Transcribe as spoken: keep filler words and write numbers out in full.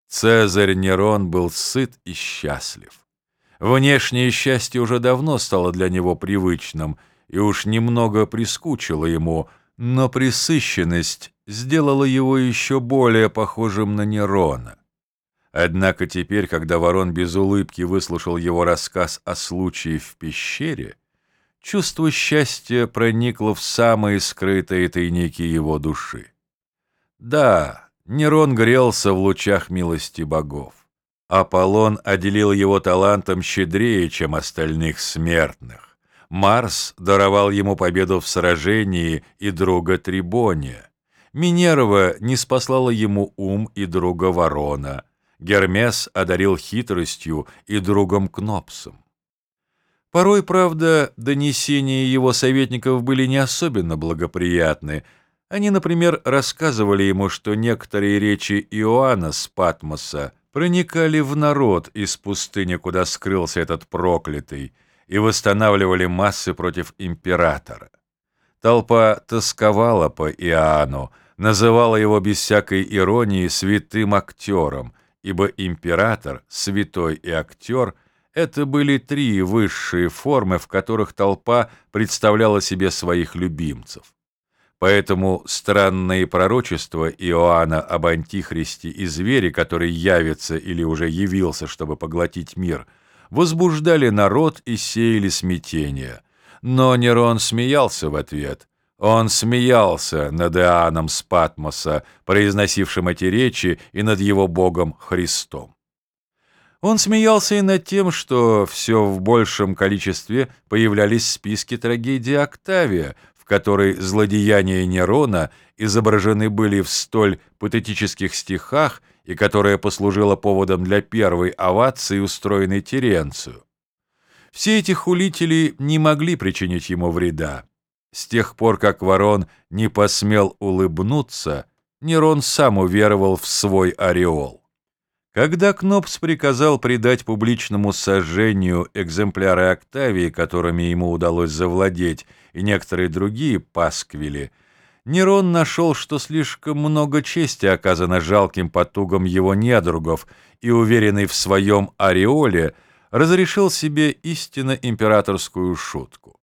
Цезарь Нерон был сыт и счастлив. Внешнее счастье уже давно стало для него привычным и уж немного прискучило ему, но пресыщенность сделала его еще более похожим на Нерона. Однако теперь, когда Ворон без улыбки выслушал его рассказ о случае в пещере, чувство счастья проникло в самые скрытые тайники его души. Да, Нерон грелся в лучах милости богов. Аполлон отделил его талантом щедрее, чем остальных смертных. Марс даровал ему победу в сражении и друга Трибония. Минерва ниспослала ему ум и друга Ворона. Гермес одарил хитростью и другом Кнопсом. Порой, правда, донесения его советников были не особенно благоприятны. Они, например, рассказывали ему, что некоторые речи Иоанна с Патмоса проникали в народ из пустыни, куда скрылся этот проклятый, и восстанавливали массы против императора. Толпа тосковала по Иоанну, называла его без всякой иронии святым актером, ибо император, святой и актер — это были три высшие формы, в которых толпа представляла себе своих любимцев. Поэтому странные пророчества Иоанна об антихристе и звере, который явится или уже явился, чтобы поглотить мир, возбуждали народ и сеяли смятение. Но Нерон смеялся в ответ. Он смеялся над Иоанном с Патмоса, произносившим эти речи, и над его богом Христом. Он смеялся и над тем, что все в большем количестве появлялись списки трагедии Октавия, в которой злодеяния Нерона изображены были в столь патетических стихах и которая послужила поводом для первой овации, устроенной Теренцию. Все эти хулители не могли причинить ему вреда. С тех пор, как Ворон не посмел улыбнуться, Нерон сам уверовал в свой ореол. Когда Кнопс приказал придать публичному сожжению экземпляры Октавии, которыми ему удалось завладеть, и некоторые другие пасквили, Нерон нашел, что слишком много чести оказано жалким потугам его недругов, и, уверенный в своем ореоле, разрешил себе истинно императорскую шутку.